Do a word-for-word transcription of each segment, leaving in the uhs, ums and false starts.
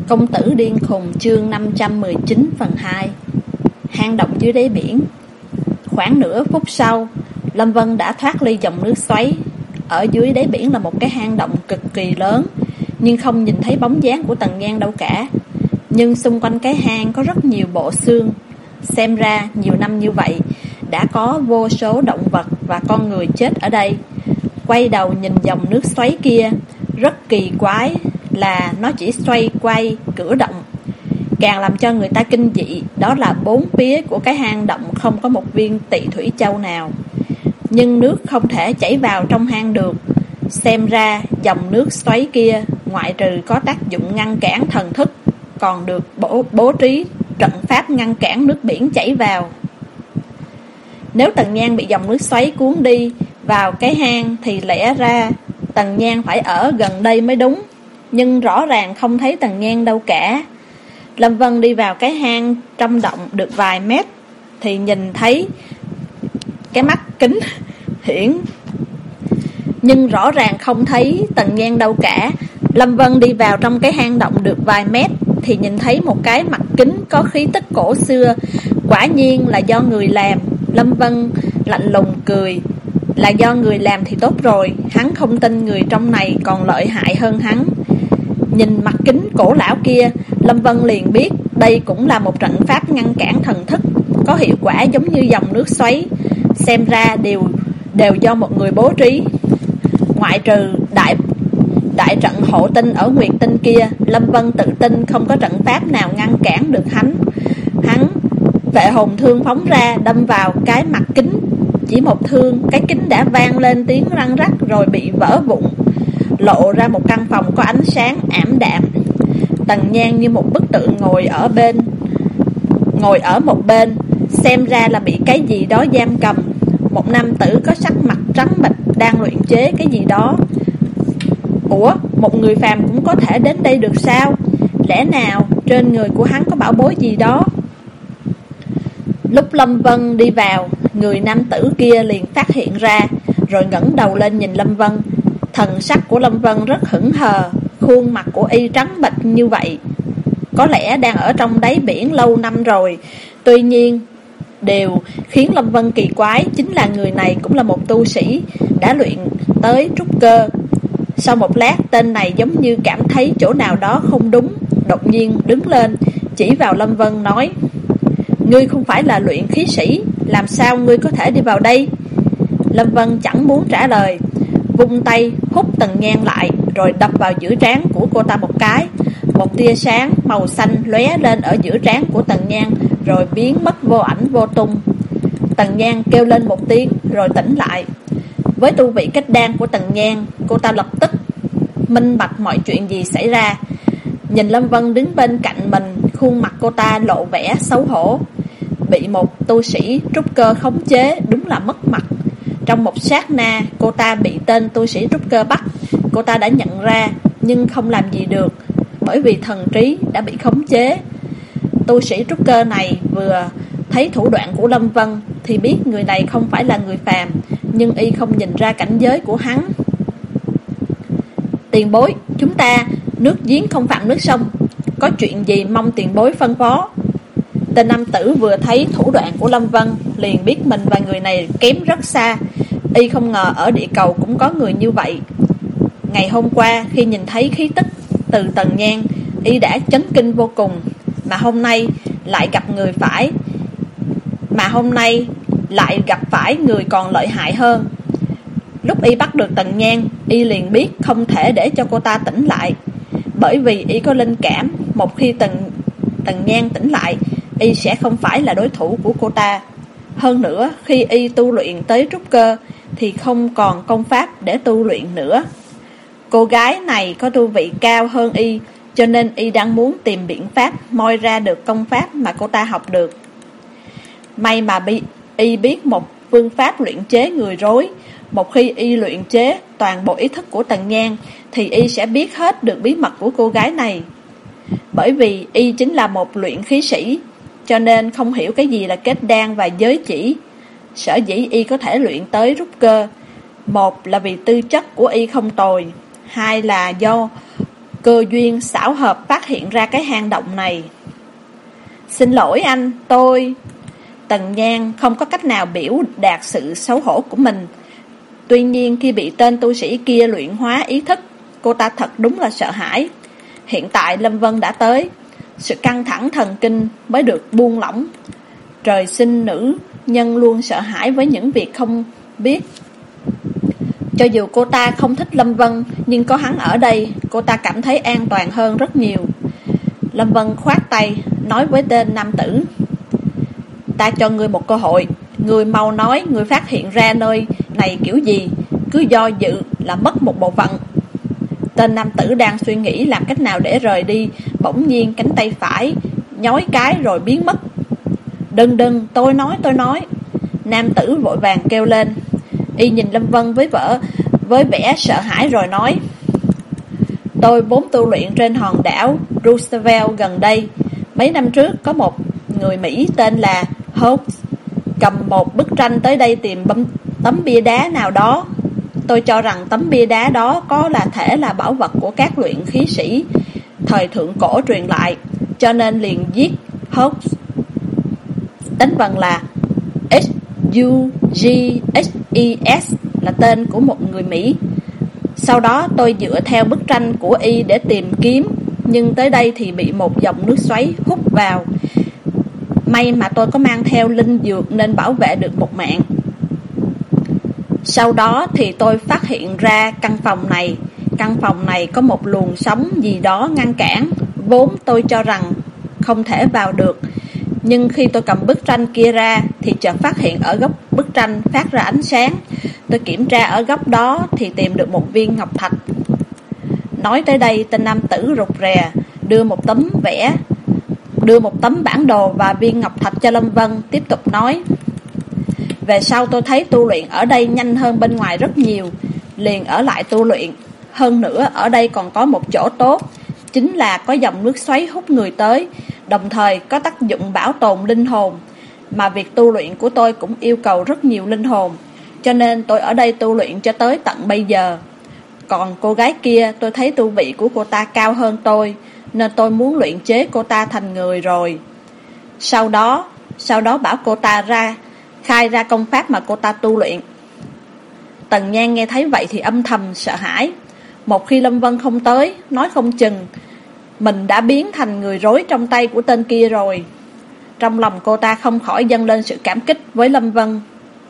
Công tử điên khùng chương năm trăm mười chín phần hai. Hang động dưới đáy biển. Khoảng nửa phút sau, Lâm Vân đã thoát ly dòng nước xoáy. Ở dưới đáy biển là một cái hang động cực kỳ lớn, nhưng không nhìn thấy bóng dáng của Tần Nhan đâu cả. Nhưng xung quanh cái hang có rất nhiều bộ xương. Xem ra nhiều năm như vậy đã có vô số động vật và con người chết ở đây. Quay đầu nhìn dòng nước xoáy kia, rất kỳ quái là nó chỉ xoay quay cử động. Càng làm cho người ta kinh dị đó là bốn phía của cái hang động không có một viên tị thủy châu nào. Nhưng nước không thể chảy vào trong hang được. Xem ra dòng nước xoáy kia ngoại trừ có tác dụng ngăn cản thần thức, còn được bố, bố trí trận pháp ngăn cản nước biển chảy vào. Nếu Tần Nhan bị dòng nước xoáy cuốn đi vào cái hang thì lẽ ra Tần Nhan phải ở gần đây mới đúng. Nhưng rõ ràng không thấy Tần Nhan đâu cả. Lâm Vân đi vào cái hang trong động được vài mét thì nhìn thấy cái mắt kính hiển, nhưng rõ ràng không thấy Tần Nhan đâu cả. Lâm Vân đi vào trong cái hang động được vài mét thì nhìn thấy một cái mặt kính có khí tức cổ xưa. Quả nhiên là do người làm. Lâm Vân lạnh lùng cười. Là do người làm thì tốt rồi. Hắn không tin người trong này còn lợi hại hơn hắn. Nhìn mặt kính cổ lão kia, Lâm Vân liền biết đây cũng là một trận pháp ngăn cản thần thức, có hiệu quả giống như dòng nước xoáy. Xem ra đều đều do một người bố trí. Ngoại trừ đại đại trận hộ tinh ở Nguyệt Tinh kia, Lâm Vân tự tin không có trận pháp nào ngăn cản được hắn. Hắn vệ hồn thương phóng ra đâm vào cái mặt kính. Chỉ một thương, cái kính đã vang lên tiếng răng rắc rồi bị vỡ vụn, lộ ra một căn phòng có ánh sáng ảm đạm. Tần Nhan như một bức tượng ngồi ở bên Ngồi ở một bên, xem ra là bị cái gì đó giam cầm. Một nam tử có sắc mặt trắng bệch đang luyện chế cái gì đó. Ủa, một người phàm cũng có thể đến đây được sao? Lẽ nào trên người của hắn có bảo bối gì đó? Lúc Lâm Vân đi vào, người nam tử kia liền phát hiện ra, rồi ngẩng đầu lên nhìn Lâm Vân. Thần sắc của Lâm Vân rất hững hờ, khuôn mặt của y trắng bệch như vậy. Có lẽ đang ở trong đáy biển lâu năm rồi. Tuy nhiên, điều khiến Lâm Vân kỳ quái chính là người này cũng là một tu sĩ đã luyện tới trúc cơ. Sau một lát, tên này giống như cảm thấy chỗ nào đó không đúng, đột nhiên đứng lên, chỉ vào Lâm Vân nói: "Ngươi không phải là luyện khí sĩ, làm sao ngươi có thể đi vào đây?" Lâm Vân chẳng muốn trả lời, vung tay hút Tần Nhan lại, rồi đập vào giữa trán của cô ta một cái. Một tia sáng màu xanh lóe lên ở giữa trán của Tần Nhan, rồi biến mất vô ảnh vô tung. Tần Nhan kêu lên một tiếng rồi tỉnh lại. Với tu vị kết đan của Tần Nhan, cô ta lập tức minh bạch mọi chuyện gì xảy ra. Nhìn Lâm Vân đứng bên cạnh mình, khuôn mặt cô ta lộ vẻ xấu hổ. Bị một tu sĩ trúc cơ khống chế đúng là mất mặt. Trong một sát na, cô ta bị tên tu sĩ trúc cơ bắt. Cô ta đã nhận ra, nhưng không làm gì được, bởi vì thần trí đã bị khống chế. Tu sĩ trúc cơ này vừa thấy thủ đoạn của Lâm Vân thì biết người này không phải là người phàm, nhưng y không nhìn ra cảnh giới của hắn. "Tiền bối, chúng ta nước giếng không phạm nước sông, có chuyện gì mong tiền bối phân phó." Tên nam tử vừa thấy thủ đoạn của Lâm Vân liền biết mình và người này kém rất xa. Y không ngờ ở địa cầu cũng có người như vậy. Ngày hôm qua khi nhìn thấy khí tức từ Tần Nhan, y đã chấn kinh vô cùng. Mà hôm nay lại gặp người phải Mà hôm nay lại gặp phải người còn lợi hại hơn. Lúc y bắt được Tần Nhan, y liền biết không thể để cho cô ta tỉnh lại, bởi vì y có linh cảm, một khi Tần, Tần Nhan tỉnh lại, y sẽ không phải là đối thủ của cô ta. Hơn nữa, khi y tu luyện tới trúc cơ thì không còn công pháp để tu luyện nữa. Cô gái này có tu vị cao hơn y, cho nên y đang muốn tìm biện pháp moi ra được công pháp mà cô ta học được. May mà bi, y biết một phương pháp luyện chế người rối. Một khi y luyện chế toàn bộ ý thức của Tần Nhan thì y sẽ biết hết được bí mật của cô gái này. Bởi vì y chính là một luyện khí sĩ, cho nên không hiểu cái gì là kết đan và giới chỉ. Sở dĩ y có thể luyện tới trúc cơ, một là vì tư chất của y không tồi, hai là do cơ duyên xảo hợp phát hiện ra cái hang động này. Xin lỗi anh, tôi... Tần Nhan không có cách nào biểu đạt sự xấu hổ của mình. Tuy nhiên khi bị tên tu sĩ kia luyện hóa ý thức, cô ta thật đúng là sợ hãi. Hiện tại Lâm Vân đã tới, sự căng thẳng thần kinh mới được buông lỏng. Trời sinh nữ nhân luôn sợ hãi với những việc không biết. Cho dù cô ta không thích Lâm Vân, nhưng có hắn ở đây, cô ta cảm thấy an toàn hơn rất nhiều. Lâm Vân khoát tay, nói với tên nam tử: Ta cho ngươi một cơ hội, ngươi mau nói ngươi phát hiện ra nơi này kiểu gì, cứ do dự là mất một bộ phận. Tên nam tử đang suy nghĩ làm cách nào để rời đi, bỗng nhiên cánh tay phải nhói cái rồi biến mất. Đừng đừng, tôi nói tôi nói. Nam tử vội vàng kêu lên. Y nhìn Lâm Vân với vợ với vẻ sợ hãi rồi nói: Tôi vốn tu luyện trên hòn đảo Roosevelt gần đây. Mấy năm trước có một người Mỹ tên là Hope cầm một bức tranh tới đây tìm bấm, tấm bia đá nào đó. Tôi cho rằng tấm bia đá đó có là thể là bảo vật của các luyện khí sĩ thời thượng cổ truyền lại, cho nên liền giết Hope. Đánh vần là H U G H E S là tên của một người Mỹ. Sau đó tôi dựa theo bức tranh của y để tìm kiếm, nhưng tới đây thì bị một dòng nước xoáy hút vào. May mà tôi có mang theo linh dược nên bảo vệ được một mạng. Sau đó thì tôi phát hiện ra căn phòng này. Căn phòng này có một luồng sóng gì đó ngăn cản. Vốn tôi cho rằng không thể vào được, nhưng khi tôi cầm bức tranh kia ra thì chợt phát hiện ở góc bức tranh phát ra ánh sáng. Tôi kiểm tra ở góc đó thì tìm được một viên ngọc thạch. Nói tới đây, tên nam tử rụt rè đưa một tấm vẽ Đưa một tấm bản đồ và viên ngọc thạch cho Lâm Vân, tiếp tục nói: Về sau tôi thấy tu luyện ở đây nhanh hơn bên ngoài rất nhiều, liền ở lại tu luyện. Hơn nữa ở đây còn có một chỗ tốt, chính là có dòng nước xoáy hút người tới, đồng thời có tác dụng bảo tồn linh hồn. Mà việc tu luyện của tôi cũng yêu cầu rất nhiều linh hồn, cho nên tôi ở đây tu luyện cho tới tận bây giờ. Còn cô gái kia, tôi thấy tu vị của cô ta cao hơn tôi, nên tôi muốn luyện chế cô ta thành người rồi. Sau đó, sau đó bảo cô ta ra khai ra công pháp mà cô ta tu luyện. Tần Nhan nghe thấy vậy thì âm thầm sợ hãi. Một khi Lâm Vân không tới, nói không chừng mình đã biến thành người rối trong tay của tên kia rồi. Trong lòng cô ta không khỏi dâng lên sự cảm kích với Lâm Vân.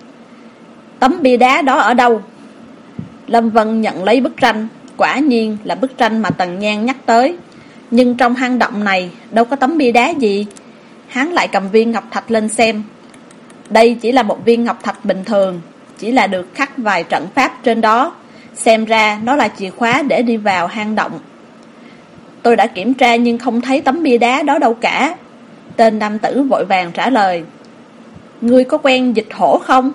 Tấm bia đá đó ở đâu? Lâm Vân nhận lấy bức tranh. Quả nhiên là bức tranh mà Tần Nhan nhắc tới. Nhưng trong hang động này đâu có tấm bia đá gì. Hắn lại cầm viên ngọc thạch lên xem. Đây chỉ là một viên ngọc thạch bình thường, chỉ là được khắc vài trận pháp trên đó. Xem ra nó là chìa khóa để đi vào hang động. Tôi đã kiểm tra nhưng không thấy tấm bia đá đó đâu cả. Tên nam tử vội vàng trả lời. Ngươi có quen Dịch Hổ không?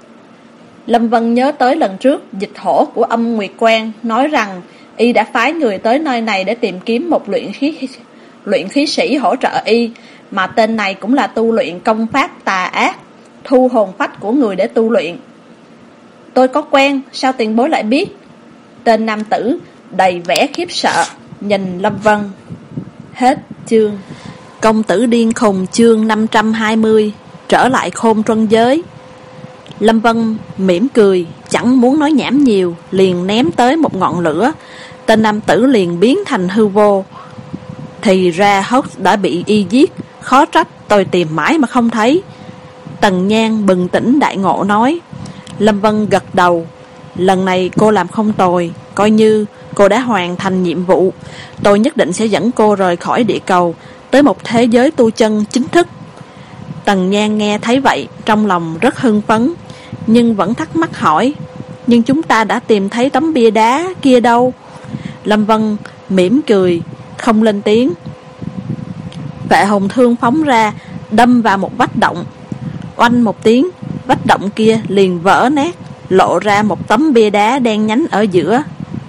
Lâm Vân nhớ tới lần trước Dịch Hổ của Âm Nguyệt Quan nói rằng y đã phái người tới nơi này để tìm kiếm một luyện khí luyện khí sĩ hỗ trợ y, mà tên này cũng là tu luyện công pháp tà ác, thu hồn phách của người để tu luyện. Tôi có quen, sao tiền bối lại biết? Tên nam tử đầy vẻ khiếp sợ nhìn Lâm Vân. Hết chương. Công tử điên khùng chương năm trăm hai mươi. Trở lại khôn truân giới. Lâm Vân mỉm cười, chẳng muốn nói nhảm nhiều, liền ném tới một ngọn lửa. Tên nam tử liền biến thành hư vô. Thì ra Hobbs đã bị y giết, khó trách tôi tìm mãi mà không thấy. Tần Nhan bừng tỉnh đại ngộ nói. Lâm Vân gật đầu. Lần này cô làm không tồi, coi như cô đã hoàn thành nhiệm vụ. Tôi nhất định sẽ dẫn cô rời khỏi địa cầu, tới một thế giới tu chân chính thức. Tần Nhan nghe thấy vậy, trong lòng rất hưng phấn, nhưng vẫn thắc mắc hỏi: Nhưng chúng ta đã tìm thấy tấm bia đá kia đâu? Lâm Vân mỉm cười, không lên tiếng. Vệ hồn thương phóng ra, đâm vào một vách động. Oanh một tiếng, vách động kia liền vỡ nát, lộ ra một tấm bia đá đen nhánh ở giữa.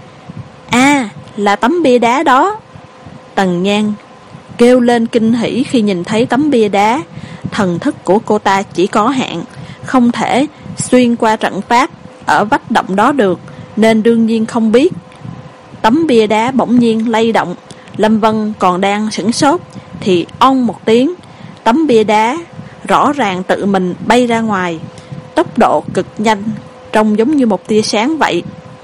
À, là tấm bia đá đó. Tần Nhan kêu lên kinh hỉ khi nhìn thấy tấm bia đá. Thần thức của cô ta chỉ có hạn, không thể xuyên qua trận pháp ở vách động đó được, nên đương nhiên không biết. Tấm bia đá bỗng nhiên lay động. Lâm Vân còn đang sửng sốt thì ong một tiếng, tấm bia đá rõ ràng tự mình bay ra ngoài, tốc độ cực nhanh, trông giống như một tia sáng vậy.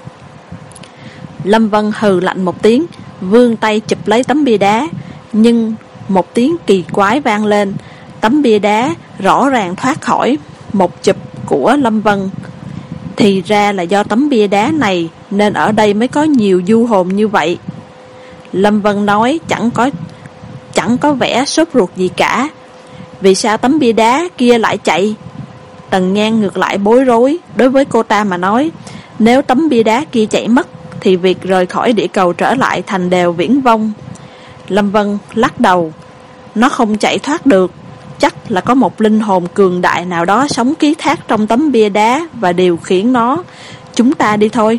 Lâm Vân hừ lạnh một tiếng, vươn tay chụp lấy tấm bia đá, nhưng một tiếng kỳ quái vang lên. Tấm bia đá rõ ràng thoát khỏi một chụp của Lâm Vân. Thì ra là do tấm bia đá này nên ở đây mới có nhiều du hồn như vậy. Lâm Vân nói chẳng có chẳng có vẻ sốt ruột gì cả. Vì sao tấm bia đá kia lại chạy? Tần Nhan ngược lại bối rối. Đối với cô ta mà nói, nếu tấm bia đá kia chạy mất thì việc rời khỏi địa cầu trở lại thành đều viễn vông. Lâm Vân lắc đầu. Nó không chạy thoát được. Chắc là có một linh hồn cường đại nào đó sống ký thác trong tấm bia đá và điều khiển nó. Chúng ta đi thôi.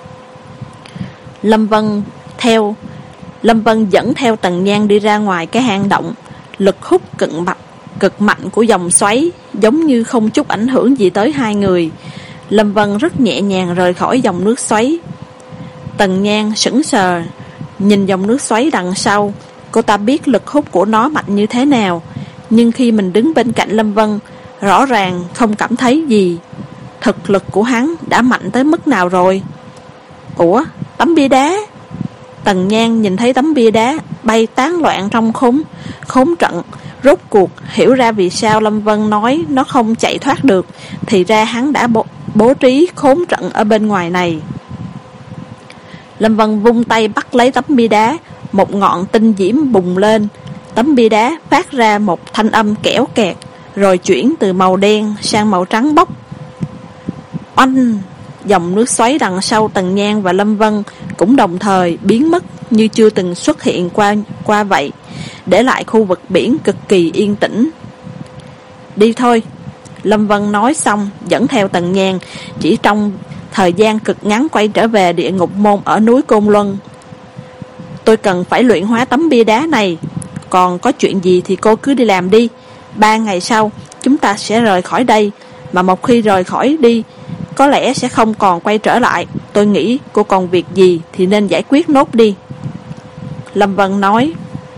Lâm Vân theo Lâm Vân dẫn theo Tần Nhan đi ra ngoài cái hang động. Lực hút cực mạnh, cực mạnh của dòng xoáy giống như không chút ảnh hưởng gì tới hai người. Lâm Vân rất nhẹ nhàng rời khỏi dòng nước xoáy. Tần Nhan sững sờ nhìn dòng nước xoáy đằng sau. Cô ta biết lực hút của nó mạnh như thế nào, nhưng khi mình đứng bên cạnh Lâm Vân, rõ ràng không cảm thấy gì. Thực lực của hắn đã mạnh tới mức nào rồi? Ủa, tấm bia đá? Tần Nhan nhìn thấy tấm bia đá bay tán loạn trong khốn khốn trận, rốt cuộc hiểu ra vì sao Lâm Vân nói nó không chạy thoát được. Thì ra hắn đã bố, bố trí khốn trận ở bên ngoài này. Lâm Vân vung tay bắt lấy tấm bia đá. Một ngọn tinh diễm bùng lên. Tấm bia đá phát ra một thanh âm kẽo kẹt, rồi chuyển từ màu đen sang màu trắng bóc. Oanh! Dòng nước xoáy đằng sau Tần Nhan và Lâm Vân cũng đồng thời biến mất như chưa từng xuất hiện qua qua vậy, để lại khu vực biển cực kỳ yên tĩnh. Đi thôi. Lâm Vân nói xong dẫn theo Tần Nhan chỉ trong thời gian cực ngắn quay trở về địa ngục môn ở núi Côn Luân. Tôi cần phải luyện hóa tấm bia đá này. Còn có chuyện gì thì cô cứ đi làm đi. Ba ngày sau chúng ta sẽ rời khỏi đây. Mà một khi rời khỏi đi, có lẽ sẽ không còn quay trở lại. Tôi nghĩ cô còn việc gì thì nên giải quyết nốt đi. Lâm Vân nói.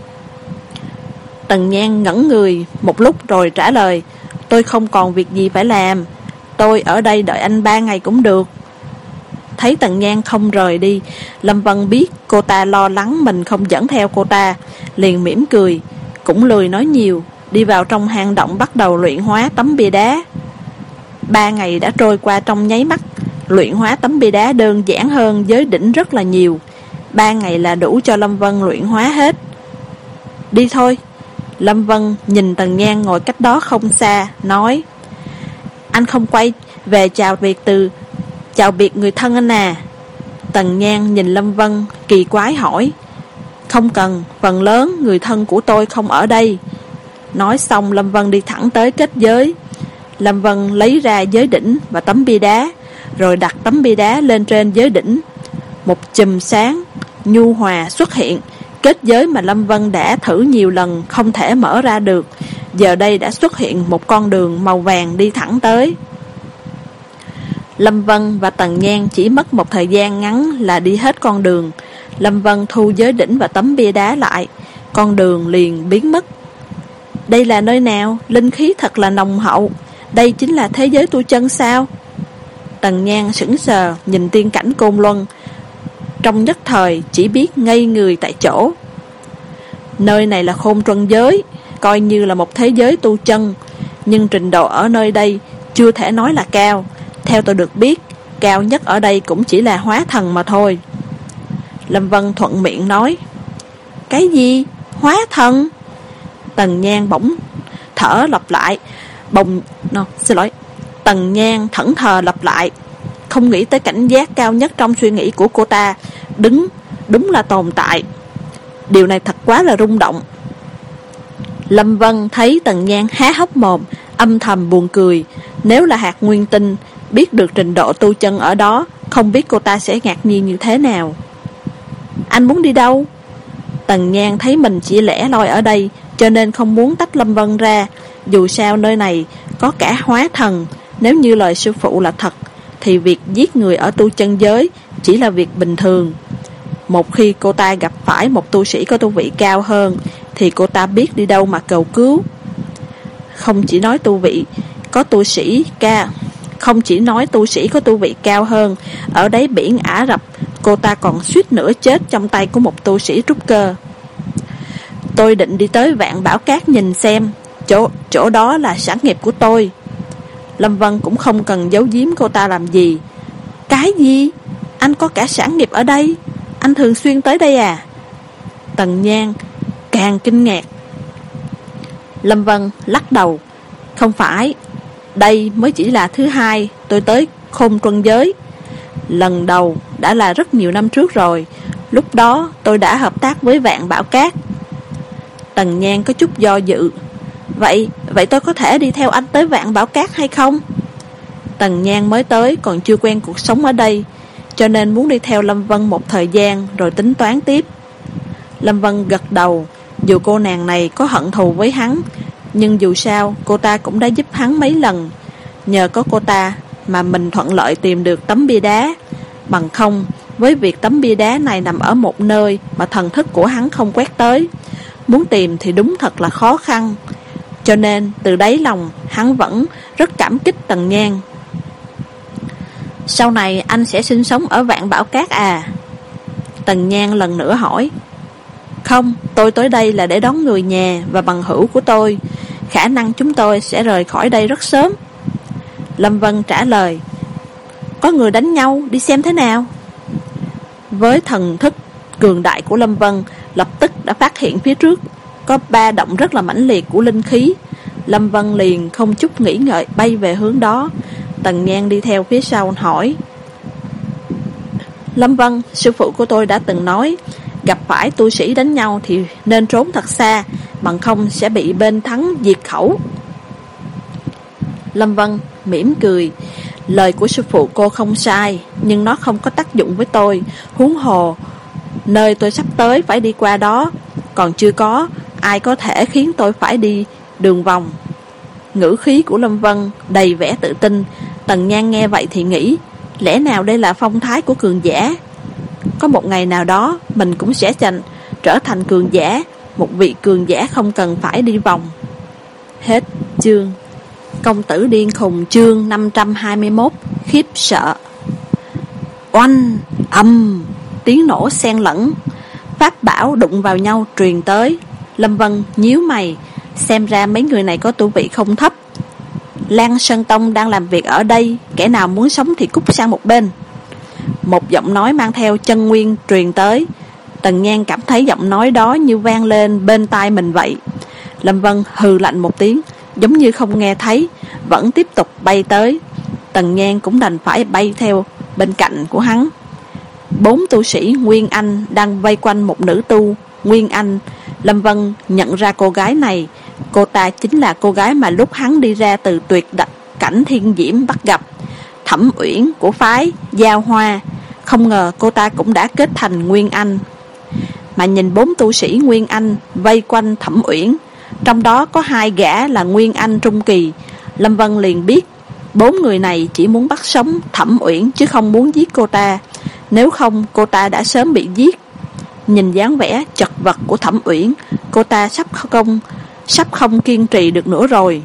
Tần Nhan ngẩn người một lúc rồi trả lời. Tôi không còn việc gì phải làm. Tôi ở đây đợi anh ba ngày cũng được. Thấy Tần Nhan không rời đi, Lâm Vân biết cô ta lo lắng mình không dẫn theo cô ta, liền mỉm cười, cũng lười nói nhiều, đi vào trong hang động bắt đầu luyện hóa tấm bia đá. Ba ngày đã trôi qua trong nháy mắt. Luyện hóa tấm bia đá đơn giản hơn giới đỉnh rất là nhiều. Ba ngày là đủ cho Lâm Vân luyện hóa hết. Đi thôi. Lâm Vân nhìn Tần Nhan ngồi cách đó không xa, nói. Anh không quay về chào biệt từ Chào biệt người thân anh à. Tần Nhan nhìn Lâm Vân kỳ quái hỏi. Không cần, phần lớn người thân của tôi không ở đây. Nói xong Lâm Vân đi thẳng tới kết giới. Lâm Vân lấy ra giới đỉnh và tấm bia đá, rồi đặt tấm bia đá lên trên giới đỉnh. Một chùm sáng nhu hòa xuất hiện. Kết giới mà Lâm Vân đã thử nhiều lần không thể mở ra được, giờ đây đã xuất hiện một con đường màu vàng đi thẳng tới. Lâm Vân và Tần Nhan chỉ mất một thời gian ngắn là đi hết con đường. Lâm Vân thu giới đỉnh và tấm bia đá lại, con đường liền biến mất. Đây là nơi nào? Linh khí thật là nồng hậu. Đây chính là thế giới tu chân sao? Tần Nhan sững sờ nhìn tiên cảnh Côn Luân, trong nhất thời chỉ biết ngây người tại chỗ. Nơi này là Khôn Truân giới, coi như là một thế giới tu chân, nhưng trình độ ở nơi đây chưa thể nói là cao. Theo tôi được biết, cao nhất ở đây cũng chỉ là hóa thần mà thôi. Lâm Vân thuận miệng nói. Cái gì? Hóa thần? Tần Nhan bỗng thở lặp lại. Bồng... No, xin lỗi. Tần Nhan thẫn thờ lặp lại. Không nghĩ tới cảnh giác cao nhất trong suy nghĩ của cô ta. Đứng, đúng là tồn tại. Điều này thật quá là rung động. Lâm Vân thấy Tần Nhan há hốc mồm, âm thầm buồn cười. Nếu là hạt nguyên tinh, biết được trình độ tu chân ở đó, không biết cô ta sẽ ngạc nhiên như thế nào. Anh muốn đi đâu? Tần Nhan thấy mình chỉ lẻ loi ở đây, cho nên không muốn tách Lâm Vân ra. Dù sao nơi này có cả hóa thần. Nếu như lời sư phụ là thật, thì việc giết người ở tu chân giới chỉ là việc bình thường. Một khi cô ta gặp phải một tu sĩ có tu vị cao hơn thì cô ta biết đi đâu mà cầu cứu. Không chỉ nói tu vị có tu sĩ ca Không chỉ nói tu sĩ có tu vị cao hơn, ở đáy biển Ả Rập cô ta còn suýt nữa chết trong tay của một tu sĩ trúc cơ. Tôi định đi tới Vạn Bảo Cát nhìn xem, Chỗ, chỗ đó là sản nghiệp của tôi. Lâm Vân cũng không cần giấu giếm cô ta làm gì. Cái gì? Anh có cả sản nghiệp ở đây? Anh thường xuyên tới đây à? Tần Nhan càng kinh ngạc. Lâm Vân lắc đầu. Không phải, đây mới chỉ là thứ hai tôi tới Khôn Truân Giới. Lần đầu đã là rất nhiều năm trước rồi. Lúc đó tôi đã hợp tác với Vạn Bảo Cát. Tần Nhan có chút do dự. Vậy, vậy tôi có thể đi theo anh tới Vạn Bảo Cát hay không? Tần Nhan mới tới còn chưa quen cuộc sống ở đây, cho nên muốn đi theo Lâm Vân một thời gian rồi tính toán tiếp. Lâm Vân gật đầu. Dù cô nàng này có hận thù với hắn, nhưng dù sao cô ta cũng đã giúp hắn mấy lần. Nhờ có cô ta mà mình thuận lợi tìm được tấm bia đá. Bằng không, với việc tấm bia đá này nằm ở một nơi mà thần thức của hắn không quét tới, muốn tìm thì đúng thật là khó khăn. Cho nên từ đáy lòng hắn vẫn rất cảm kích Tần Nhan. Sau này anh sẽ sinh sống ở Vạn Bảo Cát à? Tần Nhan lần nữa hỏi. Không, tôi tới đây là để đón người nhà và bằng hữu của tôi. Khả năng chúng tôi sẽ rời khỏi đây rất sớm. Lâm Vân trả lời. Có người đánh nhau, đi xem thế nào? Với thần thức cường đại của Lâm Vân, lập tức đã phát hiện phía trước có ba động rất là mãnh liệt của linh khí. Lâm Vân liền không chút nghĩ ngợi bay về hướng đó. Tần Nhan đi theo phía sau hỏi. Lâm Vân, sư phụ của tôi đã từng nói, gặp phải tu sĩ đánh nhau thì nên trốn thật xa, bằng không sẽ bị bên thắng diệt khẩu. Lâm Vân mỉm cười. Lời của sư phụ cô không sai, nhưng nó không có tác dụng với tôi. Huống hồ nơi tôi sắp tới phải đi qua đó còn chưa có ai có thể khiến tôi phải đi đường vòng. Ngữ khí của Lâm Vân đầy vẻ tự tin. Tần Nhan nghe vậy thì nghĩ, lẽ nào đây là phong thái của cường giả? Có một ngày nào đó mình cũng sẽ thành trở thành cường giả, một vị cường giả không cần phải đi vòng. Hết chương. Công tử điên khùng chương năm trăm hai mươi mốt. Khiếp sợ. Oanh, âm, tiếng nổ xen lẫn, pháp bảo đụng vào nhau truyền tới. Lâm Vân nhíu mày, xem ra mấy người này có tu vị không thấp. Lan Sơn Tông đang làm việc ở đây, kẻ nào muốn sống thì cút sang một bên. Một giọng nói mang theo chân nguyên truyền tới. Tần Nhan cảm thấy giọng nói đó như vang lên bên tai mình vậy. Lâm Vân hừ lạnh một tiếng, giống như không nghe thấy, vẫn tiếp tục bay tới. Tần Nhan cũng đành phải bay theo bên cạnh của hắn. Bốn tu sĩ Nguyên Anh đang vây quanh một nữ tu Nguyên Anh. Lâm Vân nhận ra cô gái này. Cô ta chính là cô gái mà lúc hắn đi ra từ tuyệt cảnh thiên diễm bắt gặp, Thẩm Uyển của phái Giao Hoa. Không ngờ cô ta cũng đã kết thành Nguyên Anh. Mà nhìn bốn tu sĩ Nguyên Anh vây quanh Thẩm Uyển, trong đó có hai gã là Nguyên Anh trung kỳ. Lâm Vân liền biết bốn người này chỉ muốn bắt sống Thẩm Uyển chứ không muốn giết cô ta. Nếu không cô ta đã sớm bị giết. Nhìn dáng vẻ chật vật của Thẩm Uyển, cô ta sắp không Sắp không kiên trì được nữa rồi.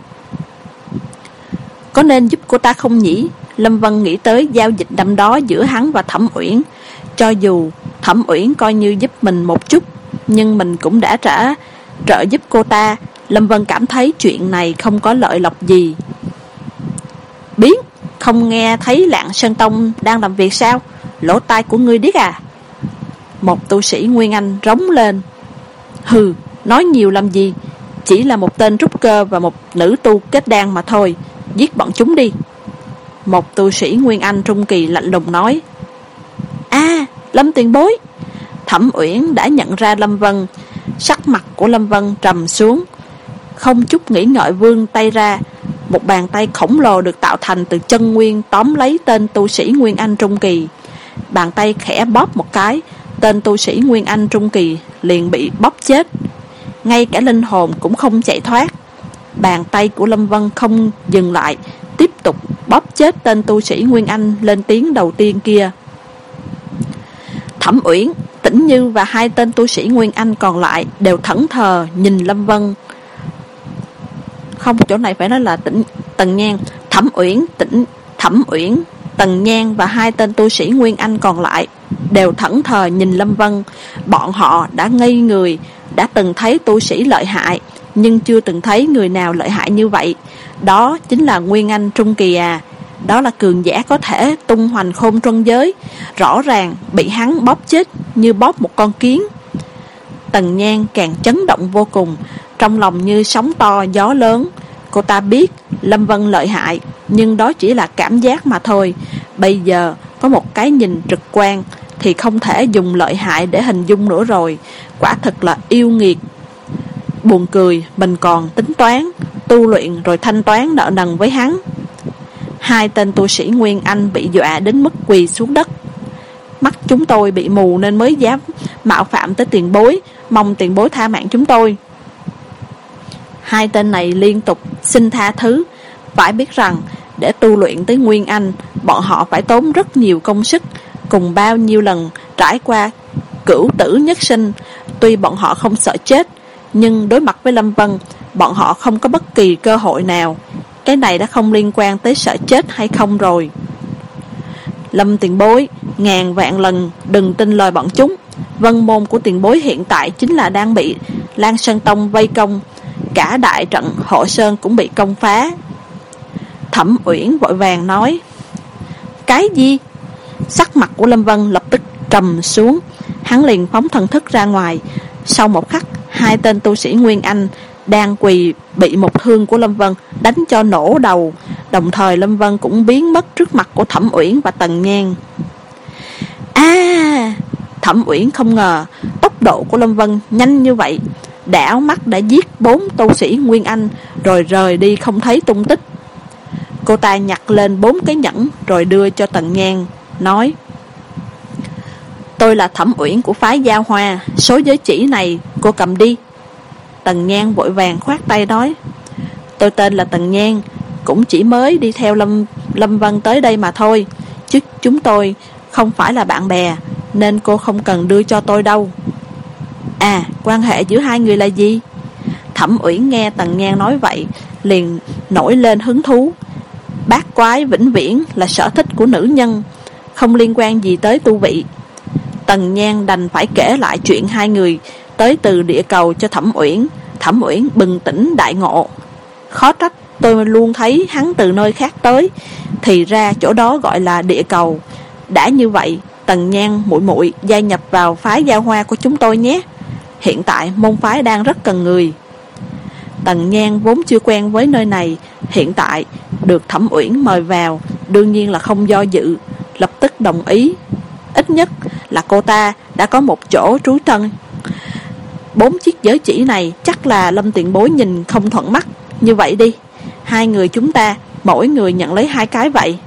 Có nên giúp cô ta không nhỉ? Lâm Vân nghĩ tới giao dịch năm đó giữa hắn và Thẩm Uyển. Cho dù Thẩm Uyển coi như giúp mình một chút, nhưng mình cũng đã trả trợ giúp cô ta. Lâm Vân cảm thấy chuyện này không có lợi lộc gì. Biến, không nghe thấy Lạng Sơn Tông đang làm việc sao? Lỗ tai của ngươi điếc à? Một tu sĩ Nguyên Anh rống lên. Hừ, nói nhiều làm gì? Chỉ là một tên trúc cơ và một nữ tu kết đan mà thôi. Giết bọn chúng đi. Một tu sĩ Nguyên Anh trung kỳ lạnh lùng nói. A, à, Lâm tiền bối. Thẩm Uyển đã nhận ra Lâm Vân. Sắc mặt của Lâm Vân trầm xuống, không chút nghĩ ngợi vươn tay ra. Một bàn tay khổng lồ được tạo thành từ chân nguyên tóm lấy tên tu sĩ Nguyên Anh trung kỳ. Bàn tay khẽ bóp một cái, tên tu sĩ Nguyên Anh trung kỳ liền bị bóp chết. Ngay cả linh hồn cũng không chạy thoát. Bàn tay của Lâm Vân không dừng lại, tiếp tục bóp chết tên tu sĩ Nguyên Anh lên tiếng đầu tiên kia. Thẩm Uyển, Tĩnh Như và hai tên tu sĩ Nguyên Anh còn lại đều thẫn thờ nhìn Lâm Vân. Không, chỗ này phải nói là Tĩnh Tần Nhan. Thẩm Uyển, Tĩnh Thẩm Uyển, Tần Nhan và hai tên tu sĩ Nguyên Anh còn lại đều thẫn thờ nhìn Lâm Vân. Bọn họ đã ngây người, đã từng thấy tu sĩ lợi hại, nhưng chưa từng thấy người nào lợi hại như vậy. Đó chính là Nguyên Anh Trung Kỳ à. Đó là cường giả có thể tung hoành khôn truân giới, rõ ràng bị hắn bóp chết như bóp một con kiến. Tần Nhan càng chấn động vô cùng, trong lòng như sóng to gió lớn. Cô ta biết Lâm Vân lợi hại, nhưng đó chỉ là cảm giác mà thôi. Bây giờ có một cái nhìn trực quan thì không thể dùng lợi hại để hình dung nữa rồi. Quả thật là yêu nghiệt. Buồn cười, mình còn tính toán tu luyện rồi thanh toán nợ nần với hắn. Hai tên tu sĩ Nguyên Anh bị dọa đến mức quỳ xuống đất. Mắt chúng tôi bị mù nên mới dám mạo phạm tới tiền bối, mong tiền bối tha mạng chúng tôi. Hai tên này liên tục xin tha thứ. Phải biết rằng để tu luyện tới Nguyên Anh, bọn họ phải tốn rất nhiều công sức, cùng bao nhiêu lần trải qua cửu tử nhất sinh. Tuy bọn họ không sợ chết, nhưng đối mặt với Lâm Vân, bọn họ không có bất kỳ cơ hội nào. Cái này đã không liên quan tới sợ chết hay không rồi. Lâm tiền bối, ngàn vạn lần đừng tin lời bọn chúng. Vân môn của tiền bối hiện tại chính là đang bị Lan Sơn Tông vây công, cả đại trận hộ sơn cũng bị công phá. Thẩm Uyển vội vàng nói. Cái gì? Sắc mặt của Lâm Vân lập tức trầm xuống. Hắn liền phóng thần thức ra ngoài. Sau một khắc, hai tên tu sĩ Nguyên Anh đang quỳ bị một thương của Lâm Vân đánh cho nổ đầu. Đồng thời Lâm Vân cũng biến mất trước mặt của Thẩm Uyển và Tần Nhan. À, Thẩm Uyển không ngờ tốc độ của Lâm Vân nhanh như vậy, đảo mắt đã giết bốn tu sĩ Nguyên Anh rồi rời đi không thấy tung tích. Cô ta nhặt lên bốn cái nhẫn rồi đưa cho Tần Nhan, nói: Tôi là Thẩm Uyển của phái Giao Hoa, số giới chỉ này cô cầm đi. Tần Nhan vội vàng khoát tay nói: Tôi tên là Tần Nhan, cũng chỉ mới đi theo Lâm, Lâm Vân tới đây mà thôi, chứ chúng tôi không phải là bạn bè, nên cô không cần đưa cho tôi đâu. À, quan hệ giữa hai người là gì? Thẩm Uyển nghe Tần Nhan nói vậy liền nổi lên hứng thú. Bát quái vĩnh viễn là sở thích của nữ nhân, không liên quan gì tới tu vị. Tần Nhan đành phải kể lại chuyện hai người tới từ địa cầu cho Thẩm Uyển. Thẩm Uyển bừng tỉnh đại ngộ. Khó trách tôi luôn thấy hắn từ nơi khác tới, thì ra chỗ đó gọi là địa cầu. Đã như vậy, Tần Nhan muội muội gia nhập vào phái Giao Hoa của chúng tôi nhé. Hiện tại môn phái đang rất cần người. Tần Nhan vốn chưa quen với nơi này, hiện tại được Thẩm Uyển mời vào, đương nhiên là không do dự, lập tức đồng ý. Ít nhất là cô ta đã có một chỗ trú chân. Bốn chiếc giới chỉ này chắc là Lâm tiền bối nhìn không thuận mắt. Như vậy đi, hai người chúng ta mỗi người nhận lấy hai cái vậy.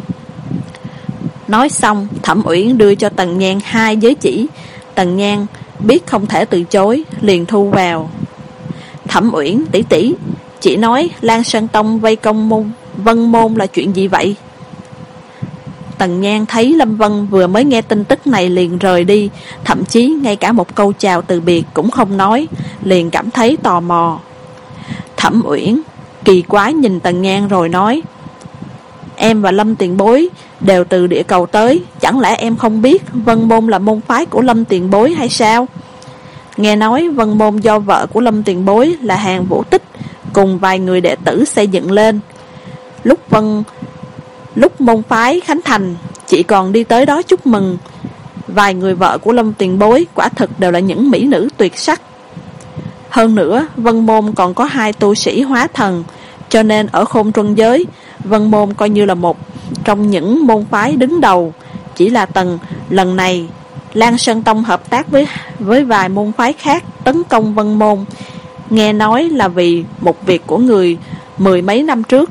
Nói xong, Thẩm Uyển đưa cho Tần Nhan hai giới chỉ. Tần Nhan biết không thể từ chối, liền thu vào. Thẩm Uyển tỷ tỷ, chị nói Lan Sơn Tông vây công môn Vân môn là chuyện gì vậy? Tần Nhan thấy Lâm Vân vừa mới nghe tin tức này liền rời đi, thậm chí ngay cả một câu chào từ biệt cũng không nói, liền cảm thấy tò mò. Thẩm Uyển kỳ quái nhìn Tần Nhan rồi nói: Em và Lâm tiền bối đều từ địa cầu tới, chẳng lẽ em không biết Vân môn là môn phái của Lâm tiền bối hay sao? Nghe nói Vân môn do vợ của Lâm tiền bối là Hàn Vũ Tích cùng vài người đệ tử xây dựng lên. Lúc Vân Lúc môn phái khánh thành, chị còn đi tới đó chúc mừng. Vài người vợ của Lâm tiền bối quả thực đều là những mỹ nữ tuyệt sắc. Hơn nữa, Vân môn còn có hai tu sĩ hóa thần, cho nên ở khôn truân giới, Vân môn coi như là một trong những môn phái đứng đầu. Chỉ là tầng lần này Lan Sơn Tông hợp tác với với vài môn phái khác tấn công Vân môn, nghe nói là vì một việc của người mười mấy năm trước.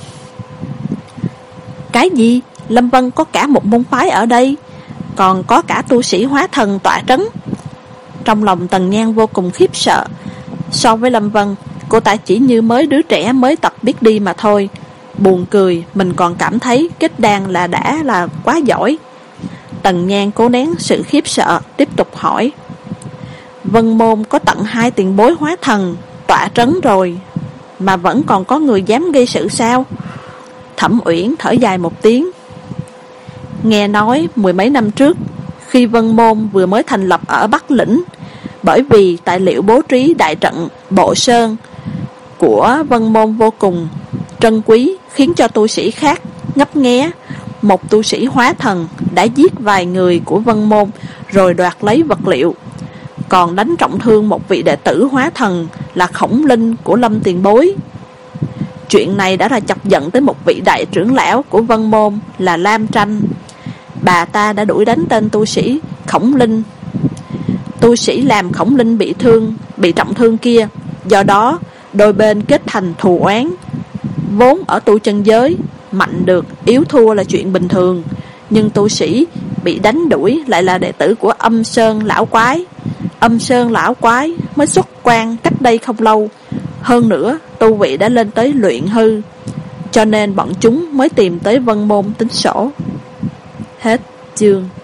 Cái gì? Lâm Vân có cả một môn phái ở đây, còn có cả tu sĩ hóa thần tọa trấn. Trong lòng Tần Nhan vô cùng khiếp sợ. So với Lâm Vân, cô ta chỉ như mới đứa trẻ mới tập biết đi mà thôi. Buồn cười, mình còn cảm thấy kết đan là đã là quá giỏi. Tần Nhan cố nén sự khiếp sợ, tiếp tục hỏi: Vân Môn có tận hai tiền bối hóa thần tọa trấn rồi, mà vẫn còn có người dám gây sự sao? Thẩm Uyển thở dài một tiếng. Nghe nói mười mấy năm trước, khi Vân Môn vừa mới thành lập ở Bắc Lĩnh, bởi vì tài liệu bố trí đại trận Bộ Sơn của Vân Môn vô cùng trân quý, khiến cho tu sĩ khác ngấp nghé. Một tu sĩ hóa thần đã giết vài người của Vân Môn rồi đoạt lấy vật liệu, còn đánh trọng thương một vị đệ tử hóa thần là Khổng Linh của Lâm tiền bối. Chuyện này đã là chọc giận tới một vị đại trưởng lão của Vân Môn là Lam Tranh. Bà ta đã đuổi đánh tên tu sĩ Khổng Linh. Tu sĩ làm Khổng Linh bị thương, bị trọng thương kia, do đó đôi bên kết thành thù oán. Vốn ở tu chân giới, mạnh được yếu thua là chuyện bình thường, nhưng tu sĩ bị đánh đuổi lại là đệ tử của Âm Sơn lão quái. Âm Sơn lão quái mới xuất quan cách đây không lâu, hơn nữa tu vị đã lên tới luyện hư, cho nên bọn chúng mới tìm tới Vân Môn tính sổ. Hết chương.